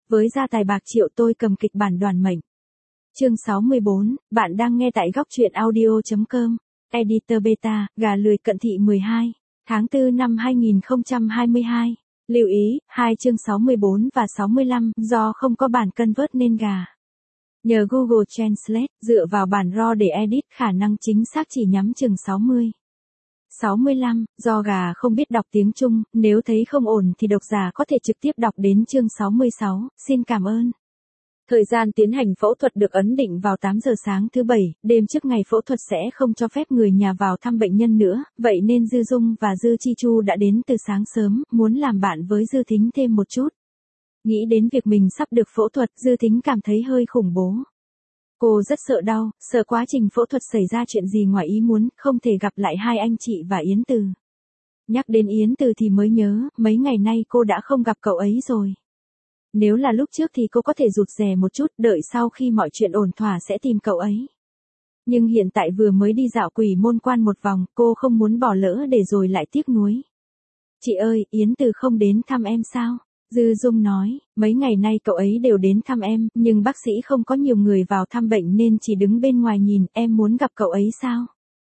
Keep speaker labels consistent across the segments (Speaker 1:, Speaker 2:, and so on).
Speaker 1: Với gia tài bạc triệu tôi cầm kịch bản Đoàn Mệnh. Chương 64, bạn đang nghe tại góc truyện audio.com. Editor Beta, gà lười cận thị 12. Tháng 4 năm 2022. Lưu ý, hai chương 64 và 65 do không có bản convert nên gà. Nhờ Google Translate, dựa vào bản RAW để edit khả năng chính xác chỉ nhắm chừng 60. 65, do gà không biết đọc tiếng Trung, nếu thấy không ổn thì độc giả có thể trực tiếp đọc đến chương 66, xin cảm ơn. Thời gian tiến hành phẫu thuật được ấn định vào 8 giờ sáng thứ Bảy, đêm trước ngày phẫu thuật sẽ không cho phép người nhà vào thăm bệnh nhân nữa, vậy nên Dư Dung và Dư Chi Chu đã đến từ sáng sớm, muốn làm bạn với Dư Thính thêm một chút. Nghĩ đến việc mình sắp được phẫu thuật, Dư Thính cảm thấy hơi khủng bố. Cô rất sợ đau, sợ quá trình phẫu thuật xảy ra chuyện gì ngoài ý muốn, không thể gặp lại hai anh chị và Yến Từ. Nhắc đến Yến Từ thì mới nhớ, mấy ngày nay cô đã không gặp cậu ấy rồi. Nếu là lúc trước thì cô có thể rụt rè một chút, đợi sau khi mọi chuyện ổn thỏa sẽ tìm cậu ấy. Nhưng hiện tại vừa mới đi dạo Quỷ Môn Quan một vòng, cô không muốn bỏ lỡ để rồi lại tiếc nuối. Chị ơi, Yến Từ không đến thăm em sao? Dư Dung nói, mấy ngày nay cậu ấy đều đến thăm em, nhưng bác sĩ không có nhiều người vào thăm bệnh nên chỉ đứng bên ngoài nhìn, em muốn gặp cậu ấy sao?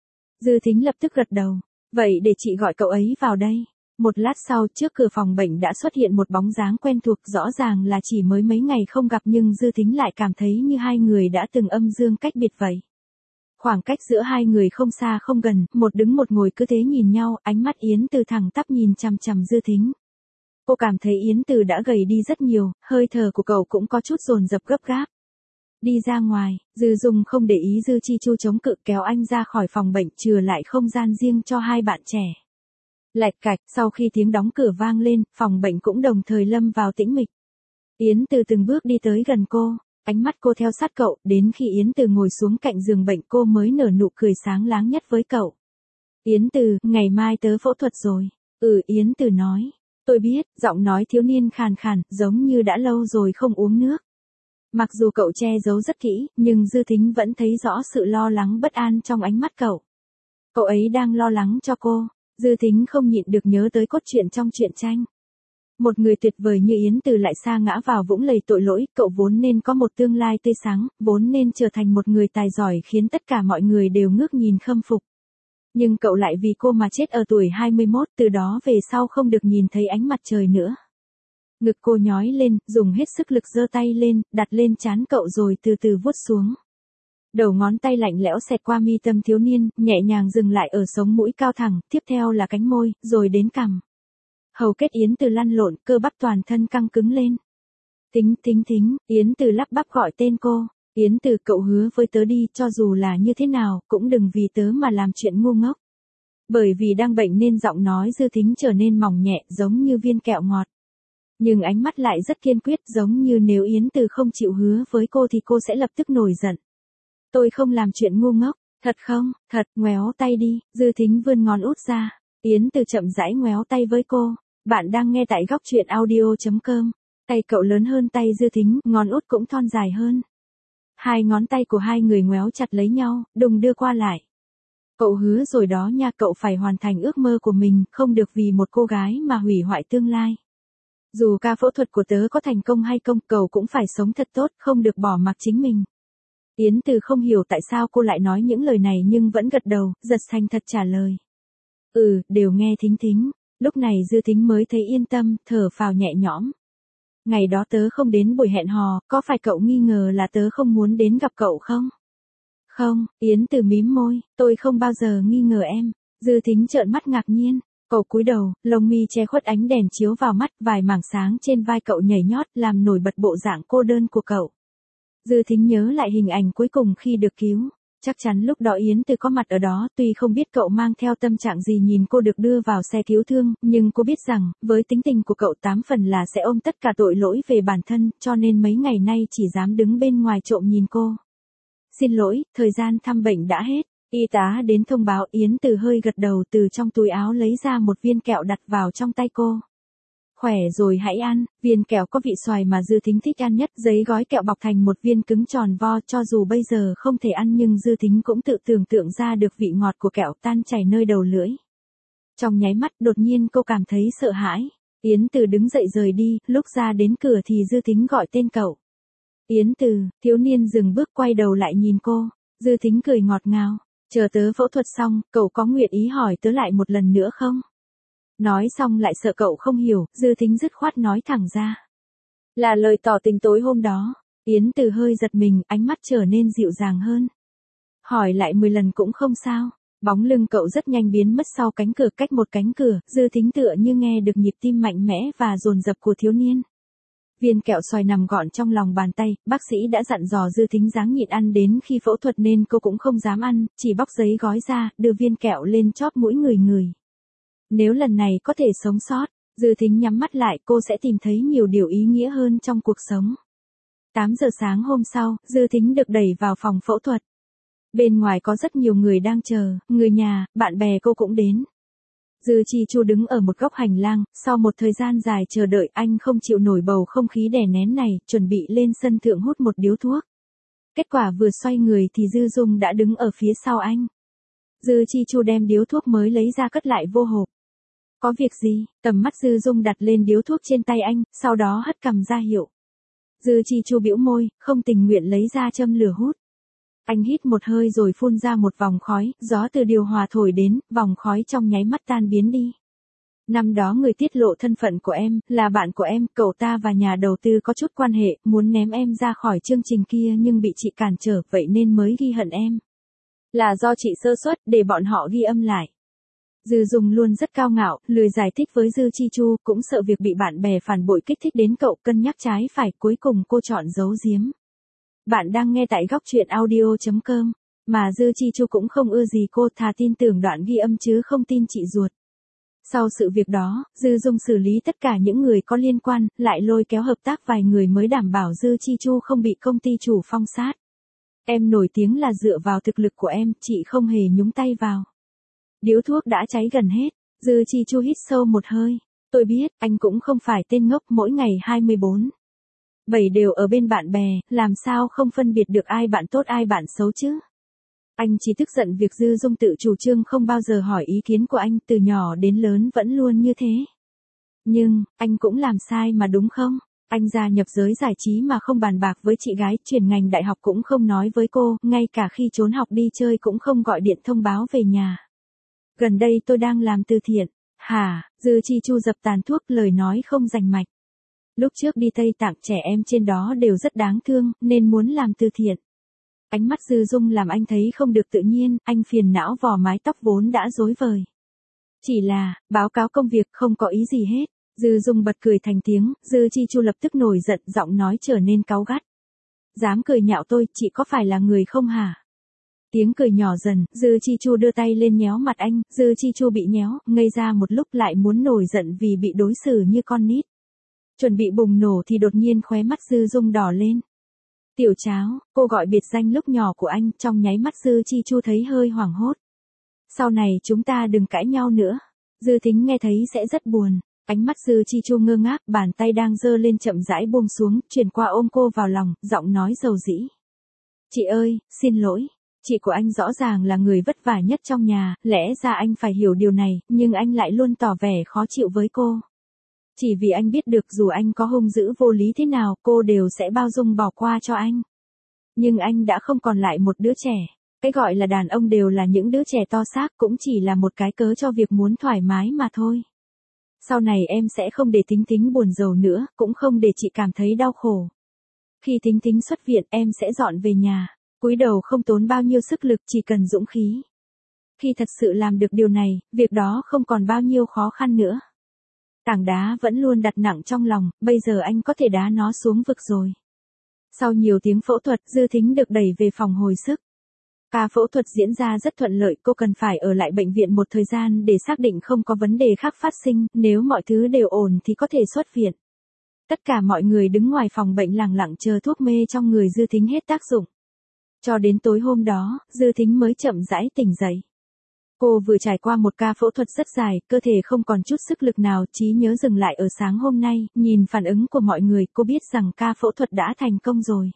Speaker 1: Dư Thính lập tức gật đầu, vậy để chị gọi cậu ấy vào đây. Một lát sau, trước cửa phòng bệnh đã xuất hiện một bóng dáng quen thuộc, rõ ràng là chỉ mới mấy ngày không gặp nhưng Dư Thính lại cảm thấy như hai người đã từng âm dương cách biệt vậy. Khoảng cách giữa hai người không xa không gần, một đứng một ngồi cứ thế nhìn nhau, ánh mắt Yến Từ thẳng tắp nhìn chằm chằm Dư Thính. Cô cảm thấy Yến Từ đã gầy đi rất nhiều, hơi thở của cậu cũng có chút dồn dập gấp gáp. Đi ra ngoài, Dư Dung không để ý Dư Chi Chu chống cự kéo anh ra khỏi phòng bệnh, chừa lại không gian riêng cho hai bạn trẻ. Lạch cạch, sau khi tiếng đóng cửa vang lên, phòng bệnh cũng đồng thời lâm vào tĩnh mịch. Yến Từ từng bước đi tới gần cô, ánh mắt cô theo sát cậu, đến khi Yến Từ ngồi xuống cạnh giường bệnh cô mới nở nụ cười sáng láng nhất với cậu. Yến Từ, ngày mai tớ phẫu thuật rồi. Yến Từ nói. Tôi biết, giọng nói thiếu niên khàn khàn, giống như đã lâu rồi không uống nước. Mặc dù cậu che giấu rất kỹ, nhưng Dư Thính vẫn thấy rõ sự lo lắng bất an trong ánh mắt cậu. Cậu ấy đang lo lắng cho cô. Dư Thính không nhịn được nhớ tới cốt truyện trong truyện tranh. Một người tuyệt vời như Yến Từ lại sa ngã vào vũng lầy tội lỗi, cậu vốn nên có một tương lai tươi sáng, vốn nên trở thành một người tài giỏi khiến tất cả mọi người đều ngước nhìn khâm phục. Nhưng cậu lại vì cô mà chết ở tuổi 21, từ đó về sau không được nhìn thấy ánh mặt trời nữa. Ngực cô nhói lên, dùng hết sức lực giơ tay lên, đặt lên trán cậu rồi từ từ vuốt xuống. Đầu ngón tay lạnh lẽo xẹt qua mi tâm thiếu niên, nhẹ nhàng dừng lại ở sống mũi cao thẳng, tiếp theo là cánh môi, rồi đến cằm. Hầu kết Yến Từ lăn lộn, cơ bắp toàn thân căng cứng lên. Thính, Yến Từ lắp bắp gọi tên cô. Yến Từ, cậu hứa với tớ đi, cho dù là như thế nào, cũng đừng vì tớ mà làm chuyện ngu ngốc. Bởi vì đang bệnh nên giọng nói Dư Thính trở nên mỏng nhẹ, giống như viên kẹo ngọt. Nhưng ánh mắt lại rất kiên quyết, giống như nếu Yến Từ không chịu hứa với cô thì cô sẽ lập tức nổi giận. Tôi không làm chuyện ngu ngốc, thật không? Thật, ngoéo tay đi. Dư Thính vươn ngón út ra. Yến Từ chậm rãi ngoéo tay với cô. Bạn đang nghe tại góc truyện audio.com. Tay cậu lớn hơn tay Dư Thính, ngón út cũng thon dài hơn. Hai ngón tay của hai người ngoéo chặt lấy nhau, đùng đưa qua lại. Cậu hứa rồi đó nha, cậu phải hoàn thành ước mơ của mình, không được vì một cô gái mà hủy hoại tương lai. Dù ca phẫu thuật của tớ có thành công hay không, cậu cũng phải sống thật tốt, không được bỏ mặc chính mình. Yến Từ không hiểu tại sao cô lại nói những lời này nhưng vẫn gật đầu, giật thành thật trả lời. Đều nghe Thính. Lúc này Dư Thính mới thấy yên tâm, thở phào nhẹ nhõm. Ngày đó tớ không đến buổi hẹn hò, có phải cậu nghi ngờ là tớ không muốn đến gặp cậu không? Không, Yến Từ mím môi, tôi không bao giờ nghi ngờ em. Dư Thính trợn mắt ngạc nhiên. Cậu cúi đầu, lông mi che khuất ánh đèn chiếu vào mắt, vài mảng sáng trên vai cậu nhảy nhót làm nổi bật bộ dạng cô đơn của cậu. Dư Thính nhớ lại hình ảnh cuối cùng khi được cứu. Chắc chắn lúc đó Yến Từ có mặt ở đó, tuy không biết cậu mang theo tâm trạng gì nhìn cô được đưa vào xe cứu thương, nhưng cô biết rằng, với tính tình của cậu 8 phần là sẽ ôm tất cả tội lỗi về bản thân, cho nên mấy ngày nay chỉ dám đứng bên ngoài trộm nhìn cô. Xin lỗi, thời gian thăm bệnh đã hết. Y tá đến thông báo. Yến Từ hơi gật đầu, từ trong túi áo lấy ra một viên kẹo đặt vào trong tay cô. Khỏe rồi hãy ăn, viên kẹo có vị xoài mà Dư Thính thích ăn nhất, giấy gói kẹo bọc thành một viên cứng tròn vo, cho dù bây giờ không thể ăn nhưng Dư Thính cũng tự tưởng tượng ra được vị ngọt của kẹo tan chảy nơi đầu lưỡi. Trong nháy mắt đột nhiên cô cảm thấy sợ hãi. Yến Từ đứng dậy rời đi, lúc ra đến cửa thì Dư Thính gọi tên cậu. Yến Từ, thiếu niên dừng bước quay đầu lại nhìn cô. Dư Thính cười ngọt ngào. Chờ tớ phẫu thuật xong, cậu có nguyện ý hỏi tớ lại một lần nữa không? Nói xong lại sợ cậu không hiểu, Dư Thính dứt khoát nói thẳng ra. Là lời tỏ tình tối hôm đó. Yến Từ hơi giật mình, ánh mắt trở nên dịu dàng hơn. Hỏi lại 10 lần cũng không sao. Bóng lưng cậu rất nhanh biến mất sau cánh cửa, cách một cánh cửa, Dư Thính tựa như nghe được nhịp tim mạnh mẽ và dồn dập của thiếu niên. Viên kẹo xoài nằm gọn trong lòng bàn tay, bác sĩ đã dặn dò Dư Thính ráng nhịn ăn đến khi phẫu thuật nên cô cũng không dám ăn, chỉ bóc giấy gói ra, đưa viên kẹo lên chóp mũi người. Nếu lần này có thể sống sót, Dư Thính nhắm mắt lại, cô sẽ tìm thấy nhiều điều ý nghĩa hơn trong cuộc sống. 8 giờ sáng hôm sau, Dư Thính được đẩy vào phòng phẫu thuật. Bên ngoài có rất nhiều người đang chờ, người nhà, bạn bè cô cũng đến. Dư Chi Chu đứng ở một góc hành lang, sau một thời gian dài chờ đợi anh không chịu nổi bầu không khí đè nén này, chuẩn bị lên sân thượng hút một điếu thuốc. Kết quả vừa xoay người thì Dư Dung đã đứng ở phía sau anh. Dư Chi Chu đem điếu thuốc mới lấy ra cất lại vô hộp. Có việc gì? Tầm mắt Dư Dung đặt lên điếu thuốc trên tay anh, sau đó hất cằm ra hiệu. Dư Chi Chu bĩu môi, không tình nguyện lấy ra châm lửa hút. Anh hít một hơi rồi phun ra một vòng khói, gió từ điều hòa thổi đến, vòng khói trong nháy mắt tan biến đi. Năm đó người tiết lộ thân phận của em, là bạn của em, cậu ta và nhà đầu tư có chút quan hệ, muốn ném em ra khỏi chương trình kia nhưng bị chị cản trở, vậy nên mới ghi hận em. Là do chị sơ suất, để bọn họ ghi âm lại. Dư Dung luôn rất cao ngạo, lười giải thích với Dư Chi Chu, cũng sợ việc bị bạn bè phản bội kích thích đến cậu, cân nhắc trái phải, cuối cùng cô chọn giấu giếm. Bạn đang nghe tại góc truyện audio.com, mà Dư Chi Chu cũng không ưa gì cô, thà tin tưởng đoạn ghi âm chứ không tin chị ruột. Sau sự việc đó, Dư Dung xử lý tất cả những người có liên quan, lại lôi kéo hợp tác vài người mới đảm bảo Dư Chi Chu không bị công ty chủ phong sát. Em nổi tiếng là dựa vào thực lực của em, chị không hề nhúng tay vào. Điếu thuốc đã cháy gần hết, Dư Chi Chu hít sâu một hơi. Tôi biết, anh cũng không phải tên ngốc, mỗi ngày 24/7 đều ở bên bạn bè, làm sao không phân biệt được ai bạn tốt ai bạn xấu chứ. Anh chỉ tức giận việc Dư Dung tự chủ trương không bao giờ hỏi ý kiến của anh, từ nhỏ đến lớn vẫn luôn như thế. Nhưng, anh cũng làm sai mà đúng không? Anh gia nhập giới giải trí mà không bàn bạc với chị gái, chuyển ngành đại học cũng không nói với cô, ngay cả khi trốn học đi chơi cũng không gọi điện thông báo về nhà. Gần đây tôi đang làm từ thiện. Hả? Dư Chi Chu dập tàn thuốc, lời nói không rành mạch. Lúc trước đi Tây Tạng, trẻ em trên đó đều rất đáng thương, nên muốn làm từ thiện. Ánh mắt Dư Dung làm anh thấy không được tự nhiên, anh phiền não vò mái tóc vốn đã rối vời. Chỉ là, báo cáo công việc không có ý gì hết. Dư Dung bật cười thành tiếng, Dư Chi Chu lập tức nổi giận, giọng nói trở nên cáu gắt. Dám cười nhạo tôi, chị có phải là người không hả? Tiếng cười nhỏ dần, Dư Chi Chu đưa tay lên nhéo mặt anh, Dư Chi Chu bị nhéo, ngây ra một lúc lại muốn nổi giận vì bị đối xử như con nít. Chuẩn bị bùng nổ thì đột nhiên khóe mắt Dư Dung đỏ lên. Tiểu Cháo, cô gọi biệt danh lúc nhỏ của anh, trong nháy mắt Dư Chi Chu thấy hơi hoảng hốt. Sau này chúng ta đừng cãi nhau nữa. Dư Thính nghe thấy sẽ rất buồn. Ánh mắt Dư Chi Chu ngơ ngác, bàn tay đang giơ lên chậm rãi buông xuống, chuyển qua ôm cô vào lòng, giọng nói dầu dĩ. Chị ơi, xin lỗi. Chị của anh rõ ràng là người vất vả nhất trong nhà, lẽ ra anh phải hiểu điều này, nhưng anh lại luôn tỏ vẻ khó chịu với cô. Chỉ vì anh biết được dù anh có hung dữ vô lý thế nào, cô đều sẽ bao dung bỏ qua cho anh. Nhưng anh đã không còn lại một đứa trẻ. Cái gọi là đàn ông đều là những đứa trẻ to xác, cũng chỉ là một cái cớ cho việc muốn thoải mái mà thôi. Sau này em sẽ không để Tính Tính buồn rầu nữa, cũng không để chị cảm thấy đau khổ. Khi Tính Tính xuất viện, em sẽ dọn về nhà. Cúi đầu không tốn bao nhiêu sức lực, chỉ cần dũng khí. Khi thật sự làm được điều này, việc đó không còn bao nhiêu khó khăn nữa. Tảng đá vẫn luôn đặt nặng trong lòng, bây giờ anh có thể đá nó xuống vực rồi. Sau nhiều tiếng phẫu thuật, Dư Thính được đẩy về phòng hồi sức. Ca phẫu thuật diễn ra rất thuận lợi, cô cần phải ở lại bệnh viện một thời gian để xác định không có vấn đề khác phát sinh, nếu mọi thứ đều ổn thì có thể xuất viện. Tất cả mọi người đứng ngoài phòng bệnh lặng lặng chờ thuốc mê trong người Dư Thính hết tác dụng. Cho đến tối hôm đó, Dư Thính mới chậm rãi tỉnh dậy. Cô vừa trải qua một ca phẫu thuật rất dài, cơ thể không còn chút sức lực nào, trí nhớ dừng lại ở sáng hôm nay, nhìn phản ứng của mọi người, cô biết rằng ca phẫu thuật đã thành công rồi.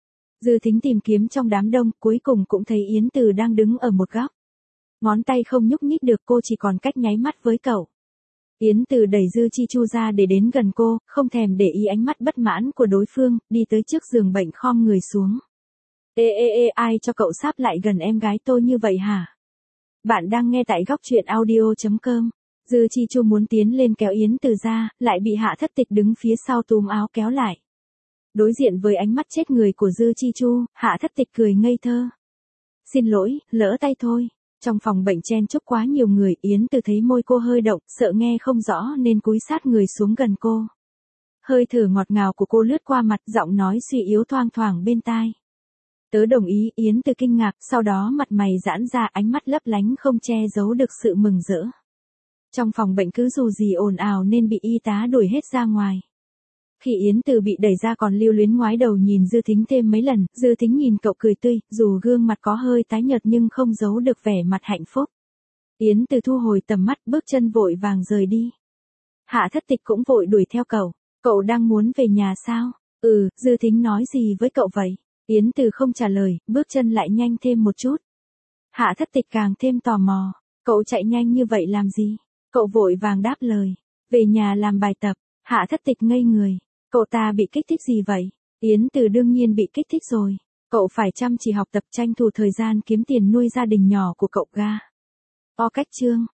Speaker 1: Dư Thính tìm kiếm trong đám đông, cuối cùng cũng thấy Yến Từ đang đứng ở một góc. Ngón tay không nhúc nhích được, cô chỉ còn cách nháy mắt với cậu. Yến Từ đẩy Dư Chi Chu ra để đến gần cô, không thèm để ý ánh mắt bất mãn của đối phương, đi tới trước giường bệnh khom người xuống. Ai cho cậu sáp lại gần em gái tôi như vậy hả? Bạn đang nghe tại góc truyện audio.com. Dư Chi Chu muốn tiến lên kéo Yến Từ ra, lại bị Hạ Thất Tịch đứng phía sau túm áo kéo lại. Đối diện với ánh mắt chết người của Dư Chi Chu, Hạ Thất Tịch cười ngây thơ. Xin lỗi, lỡ tay thôi. Trong phòng bệnh chen chúc quá nhiều người, Yến Từ thấy môi cô hơi động, sợ nghe không rõ nên cúi sát người xuống gần cô. Hơi thở ngọt ngào của cô lướt qua mặt, giọng nói suy yếu thoang thoảng bên tai. Tớ đồng ý. Yến Từ kinh ngạc, sau đó mặt mày giãn ra, ánh mắt lấp lánh không che giấu được sự mừng rỡ. Trong phòng bệnh cứ dù gì ồn ào nên bị y tá đuổi hết ra ngoài. Khi Yến Từ bị đẩy ra còn lưu luyến ngoái đầu nhìn Dư Thính thêm mấy lần, Dư Thính nhìn cậu cười tươi, dù gương mặt có hơi tái nhợt nhưng không giấu được vẻ mặt hạnh phúc. Yến Từ thu hồi tầm mắt, bước chân vội vàng rời đi. Hạ Thất Tịch cũng vội đuổi theo cậu. Cậu đang muốn về nhà sao? Dư Thính nói gì với cậu vậy? Yến Từ không trả lời, bước chân lại nhanh thêm một chút. Hạ Thất Tịch càng thêm tò mò. Cậu chạy nhanh như vậy làm gì? Cậu vội vàng đáp lời. Về nhà làm bài tập. Hạ Thất Tịch ngây người. Cậu ta bị kích thích gì vậy? Yến Từ đương nhiên bị kích thích rồi. Cậu phải chăm chỉ học tập tranh thủ thời gian kiếm tiền nuôi gia đình nhỏ của cậu ga. Cách chương.